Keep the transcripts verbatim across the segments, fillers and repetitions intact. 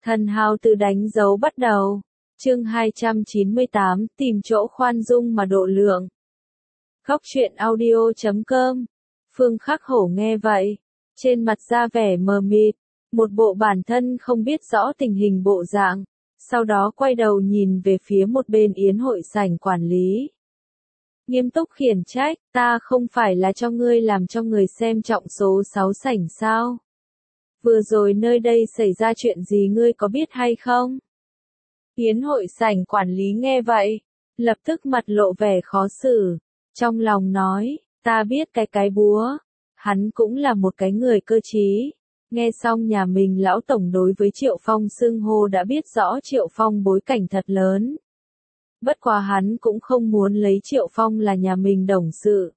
Thần hào từ đánh dấu bắt đầu. Chương hai trăm chín mươi tám, tìm chỗ khoan dung mà độ lượng. Góc truyện audio chấm com. Phương Khắc Hổ nghe vậy, trên mặt ra vẻ mờ mịt, một bộ bản thân không biết rõ tình hình bộ dạng, sau đó quay đầu nhìn về phía một bên yến hội sảnh quản lý. Nghiêm túc khiển trách, ta không phải là cho ngươi làm cho người xem trọng số sáu sảnh sao? Vừa rồi nơi đây xảy ra chuyện gì ngươi có biết hay không? Yến hội sảnh quản lý nghe vậy, lập tức mặt lộ vẻ khó xử, trong lòng nói, ta biết cái cái búa, hắn cũng là một cái người cơ trí. Nghe xong nhà mình lão tổng đối với Triệu Phong xưng hô đã biết rõ Triệu Phong bối cảnh thật lớn. Bất quá hắn cũng không muốn lấy Triệu Phong là nhà mình đồng sự.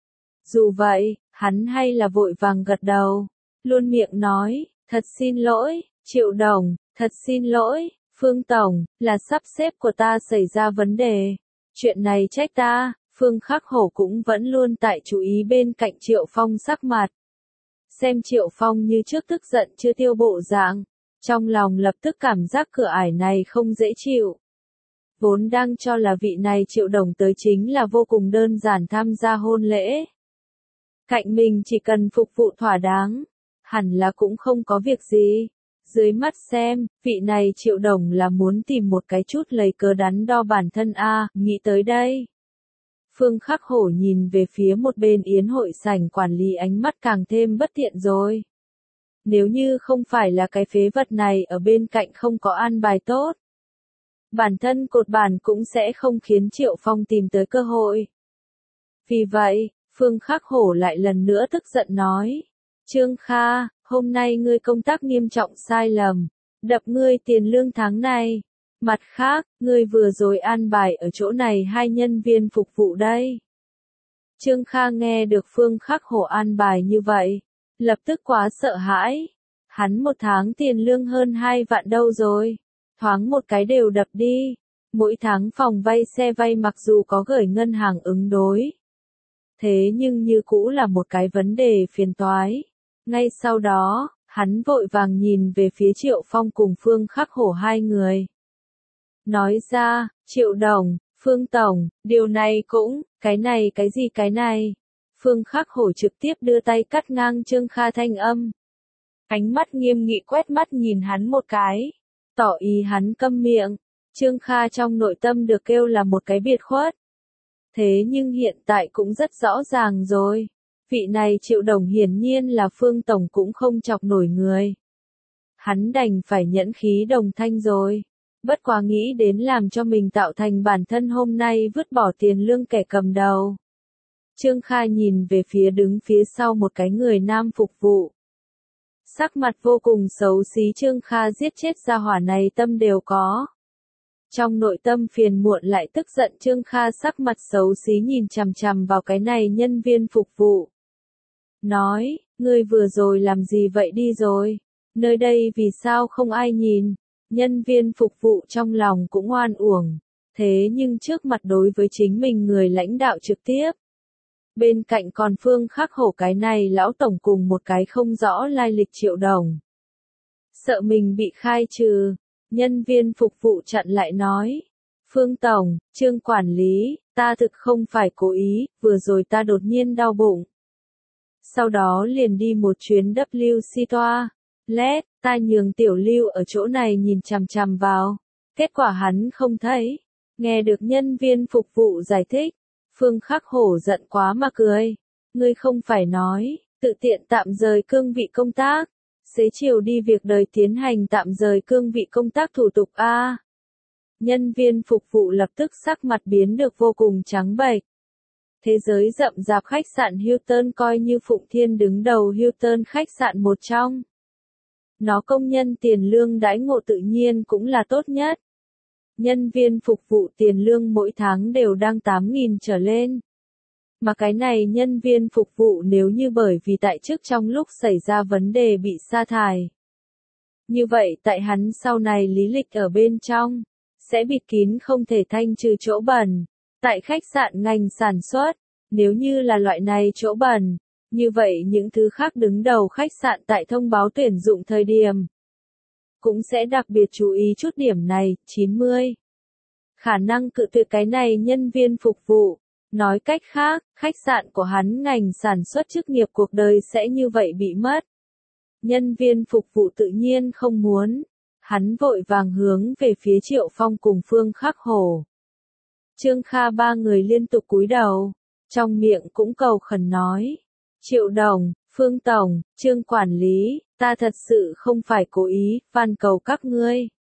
Dù vậy, hắn hay là vội vàng gật đầu, luôn miệng nói, thật xin lỗi, Triệu Đồng, thật xin lỗi, Phương Tổng, là sắp xếp của ta xảy ra vấn đề. Chuyện này trách ta. Phương Khắc Hổ cũng vẫn luôn tại chú ý bên cạnh Triệu Phong sắc mặt. Xem Triệu Phong như trước tức giận chưa tiêu bộ dạng, trong lòng lập tức cảm giác cửa ải này không dễ chịu. Vốn đang cho là vị này Triệu Đồng tới chính là vô cùng đơn giản tham gia hôn lễ. Cạnh mình chỉ cần phục vụ thỏa đáng, hẳn là cũng không có việc gì. Dưới mắt xem, vị này Triệu Đồng là muốn tìm một cái chút lấy cớ đắn đo bản thân a, nghĩ tới đây. Phương Khắc Hổ nhìn về phía một bên yến hội sảnh quản lý ánh mắt càng thêm bất tiện rồi. Nếu như không phải là cái phế vật này ở bên cạnh không có an bài tốt, bản thân cột bản cũng sẽ không khiến Triệu Phong tìm tới cơ hội. Vì vậy, Phương Khắc Hổ lại lần nữa tức giận nói, Trương Kha, hôm nay ngươi công tác nghiêm trọng sai lầm, đập ngươi tiền lương tháng này. Mặt khác, ngươi vừa rồi an bài ở chỗ này hai nhân viên phục vụ đây. Trương Kha nghe được Phương Khắc Hổ an bài như vậy, lập tức quá sợ hãi. Hắn một tháng tiền lương hơn hai vạn đâu rồi. Thoáng một cái đều đập đi. Mỗi tháng phòng vay xe vay mặc dù có gửi ngân hàng ứng đối. Thế nhưng như cũ là một cái vấn đề phiền toái. Ngay sau đó, hắn vội vàng nhìn về phía Triệu Phong cùng Phương Khắc Hổ hai người. Nói ra, Triệu Đồng, Phương Tổng, điều này cũng, cái này cái gì cái này. Phương Khắc Hổ trực tiếp đưa tay cắt ngang Trương Kha thanh âm. Ánh mắt nghiêm nghị quét mắt nhìn hắn một cái, tỏ ý hắn câm miệng. Trương Kha trong nội tâm được kêu là một cái biệt khuất. Thế nhưng hiện tại cũng rất rõ ràng rồi. Vị này Triệu Đồng hiển nhiên là Phương Tổng cũng không chọc nổi người. Hắn đành phải nhẫn khí đồng thanh rồi. Bất quá nghĩ đến làm cho mình tạo thành bản thân hôm nay vứt bỏ tiền lương kẻ cầm đầu. Trương Kha nhìn về phía đứng phía sau một cái người nam phục vụ. Sắc mặt vô cùng xấu xí Trương Kha giết chết gia hỏa này tâm đều có. Trong nội tâm phiền muộn lại tức giận Trương Kha sắc mặt xấu xí nhìn chằm chằm vào cái này nhân viên phục vụ. Nói, ngươi vừa rồi làm gì vậy đi rồi? Nơi đây vì sao không ai nhìn? Nhân viên phục vụ trong lòng cũng oan uổng, thế nhưng trước mặt đối với chính mình người lãnh đạo trực tiếp. Bên cạnh còn Phương Khắc Hổ cái này lão tổng cùng một cái không rõ lai lịch Triệu Đồng. Sợ mình bị khai trừ, nhân viên phục vụ chặn lại nói. Phương Tổng, Trương quản lý, ta thực không phải cố ý, vừa rồi ta đột nhiên đau bụng. Sau đó liền đi một chuyến W C toa. Lét, ta nhường Tiểu Lưu ở chỗ này nhìn chằm chằm vào. Kết quả hắn không thấy. Nghe được nhân viên phục vụ giải thích. Phương Khắc Hổ giận quá mà cười. Ngươi không phải nói, tự tiện tạm rời cương vị công tác. Xế chiều đi việc đời tiến hành tạm rời cương vị công tác thủ tục A. Nhân viên phục vụ lập tức sắc mặt biến được vô cùng trắng bệch. Thế giới rậm rạp khách sạn Hilton coi như Phụng Thiên đứng đầu Hilton khách sạn một trong. Nó công nhân tiền lương đãi ngộ tự nhiên cũng là tốt nhất. Nhân viên phục vụ tiền lương mỗi tháng đều đang tám nghìn trở lên. Mà cái này nhân viên phục vụ nếu như bởi vì tại chức trong lúc xảy ra vấn đề bị sa thải. Như vậy tại hắn sau này lý lịch ở bên trong, sẽ bịt kín không thể thanh trừ chỗ bẩn. Tại khách sạn ngành sản xuất, nếu như là loại này chỗ bẩn, như vậy những thứ khác đứng đầu khách sạn tại thông báo tuyển dụng thời điểm, cũng sẽ đặc biệt chú ý chút điểm này. chín mươi. Khả năng cự tuyệt cái này nhân viên phục vụ. Nói cách khác, khách sạn của hắn ngành sản xuất chức nghiệp cuộc đời sẽ như vậy bị mất. Nhân viên phục vụ tự nhiên không muốn. Hắn vội vàng hướng về phía Triệu Phong cùng Phương Khắc Hổ. Trương Kha ba người liên tục cúi đầu, trong miệng cũng cầu khẩn nói. Triệu Đồng, Phương Tổng, Trương Quản lý, ta thật sự không phải cố ý, van cầu các ngươi.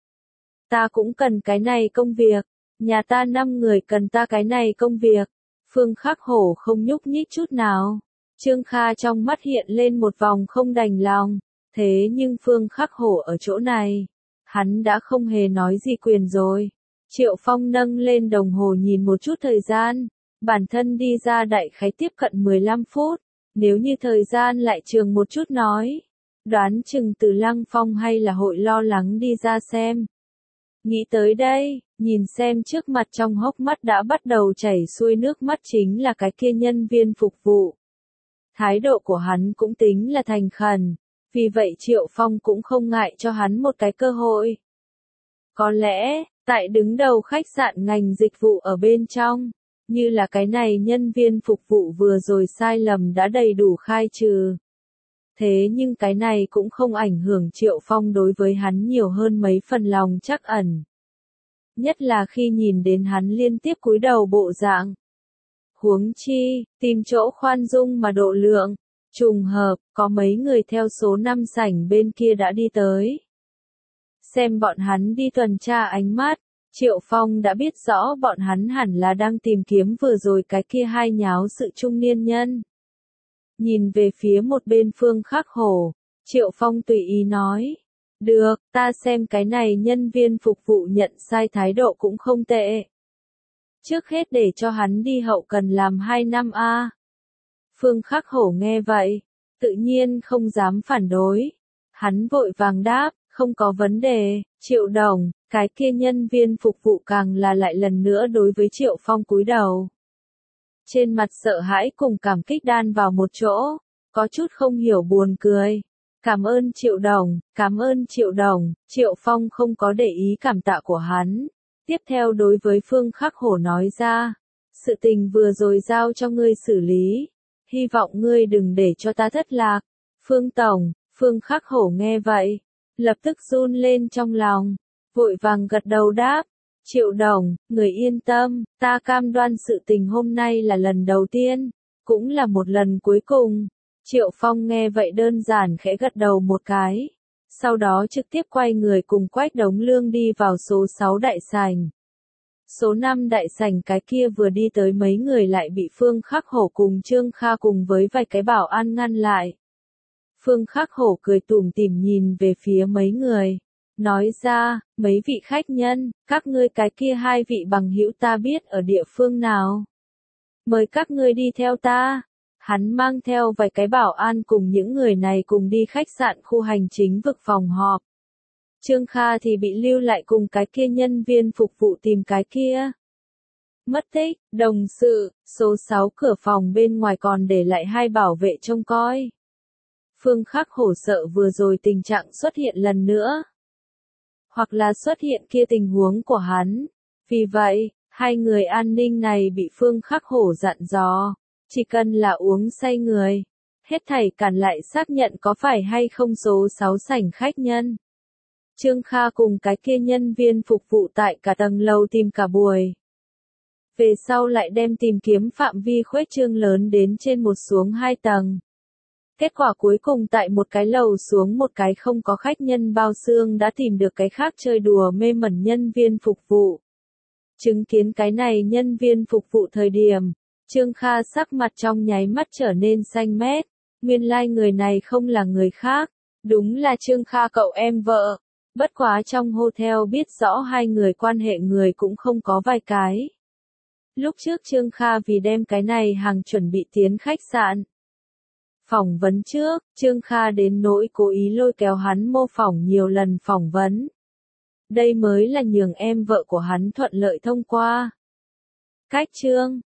Ta cũng cần cái này công việc, nhà ta năm người cần ta cái này công việc. Phương Khắc Hổ không nhúc nhích chút nào. Trương Kha trong mắt hiện lên một vòng không đành lòng, thế nhưng Phương Khắc Hổ ở chỗ này, hắn đã không hề nói gì quyền rồi. Triệu Phong nâng lên đồng hồ nhìn một chút thời gian, bản thân đi ra đại khái tiếp cận mười lăm phút, nếu như thời gian lại trường một chút nói, đoán chừng từ Lăng Phong hay là hội lo lắng đi ra xem. Nghĩ tới đây, nhìn xem trước mặt trong hốc mắt đã bắt đầu chảy xuôi nước mắt chính là cái kia nhân viên phục vụ. Thái độ của hắn cũng tính là thành khẩn, vì vậy Triệu Phong cũng không ngại cho hắn một cái cơ hội. Có lẽ, tại đứng đầu khách sạn ngành dịch vụ ở bên trong, như là cái này nhân viên phục vụ vừa rồi sai lầm đã đầy đủ khai trừ. Thế nhưng cái này cũng không ảnh hưởng Triệu Phong đối với hắn nhiều hơn mấy phần lòng trắc ẩn. Nhất là khi nhìn đến hắn liên tiếp cúi đầu bộ dạng. Huống chi, tìm chỗ khoan dung mà độ lượng, trùng hợp, có mấy người theo số năm sảnh bên kia đã đi tới. Xem bọn hắn đi tuần tra ánh mắt, Triệu Phong đã biết rõ bọn hắn hẳn là đang tìm kiếm vừa rồi cái kia hai nháo sự trung niên nhân. Nhìn về phía một bên Phương Khắc Hổ, Triệu Phong tùy ý nói. Được, ta xem cái này nhân viên phục vụ nhận sai thái độ cũng không tệ. Trước hết để cho hắn đi hậu cần làm hai năm a. Phương Khắc Hổ nghe vậy, tự nhiên không dám phản đối. Hắn vội vàng đáp, không có vấn đề, Triệu Đồng, cái kia nhân viên phục vụ càng là lại lần nữa đối với Triệu Phong cúi đầu. Trên mặt sợ hãi cùng cảm kích đan vào một chỗ, có chút không hiểu buồn cười. Cảm ơn Triệu Đồng, cảm ơn Triệu Đồng, Triệu Phong không có để ý cảm tạ của hắn. Tiếp theo đối với Phương Khắc Hổ nói ra, sự tình vừa rồi giao cho ngươi xử lý, hy vọng ngươi đừng để cho ta thất lạc. Phương Tổng, Phương Khắc Hổ nghe vậy, lập tức run lên trong lòng, vội vàng gật đầu đáp. Triệu Đồng, người yên tâm, ta cam đoan sự tình hôm nay là lần đầu tiên, cũng là một lần cuối cùng. Triệu Phong nghe vậy đơn giản khẽ gật đầu một cái, sau đó trực tiếp quay người cùng Quách Đống Lương đi vào số sáu đại sảnh. Số năm đại sảnh cái kia vừa đi tới mấy người lại bị Phương Khắc Hổ cùng Trương Kha cùng với vài cái bảo an ngăn lại. Phương Khắc Hổ cười tủm tỉm nhìn về phía mấy người, nói ra, mấy vị khách nhân, các ngươi cái kia hai vị bằng hữu ta biết ở địa phương nào. Mời các ngươi đi theo ta. Hắn mang theo vài cái bảo an cùng những người này cùng đi khách sạn khu hành chính vực phòng họp. Trương Kha thì bị lưu lại cùng cái kia nhân viên phục vụ tìm cái kia. Mất tích, đồng sự, số sáu cửa phòng bên ngoài còn để lại hai bảo vệ trông coi. Phương Khắc Hổ sợ vừa rồi tình trạng xuất hiện lần nữa. Hoặc là xuất hiện kia tình huống của hắn. Vì vậy, hai người an ninh này bị Phương Khắc Hổ dặn dò. Chỉ cần là uống say người, hết thảy cản lại xác nhận có phải hay không số sáu sảnh khách nhân. Trương Kha cùng cái kia nhân viên phục vụ tại cả tầng lầu tìm cả buổi. Về sau lại đem tìm kiếm phạm vi khuếch trương lớn đến trên một xuống hai tầng. Kết quả cuối cùng tại một cái lầu xuống một cái không có khách nhân bao xương đã tìm được cái khác chơi đùa mê mẩn nhân viên phục vụ. Chứng kiến cái này nhân viên phục vụ thời điểm, Trương Kha sắc mặt trong nháy mắt trở nên xanh mét, nguyên lai like người này không là người khác, đúng là Trương Kha cậu em vợ, bất quá trong hotel biết rõ hai người quan hệ người cũng không có vài cái. Lúc trước Trương Kha vì đem cái này hàng chuẩn bị tiến khách sạn. Phỏng vấn trước, Trương Kha đến nỗi cố ý lôi kéo hắn mô phỏng nhiều lần phỏng vấn. Đây mới là nhường em vợ của hắn thuận lợi thông qua. Cách Trương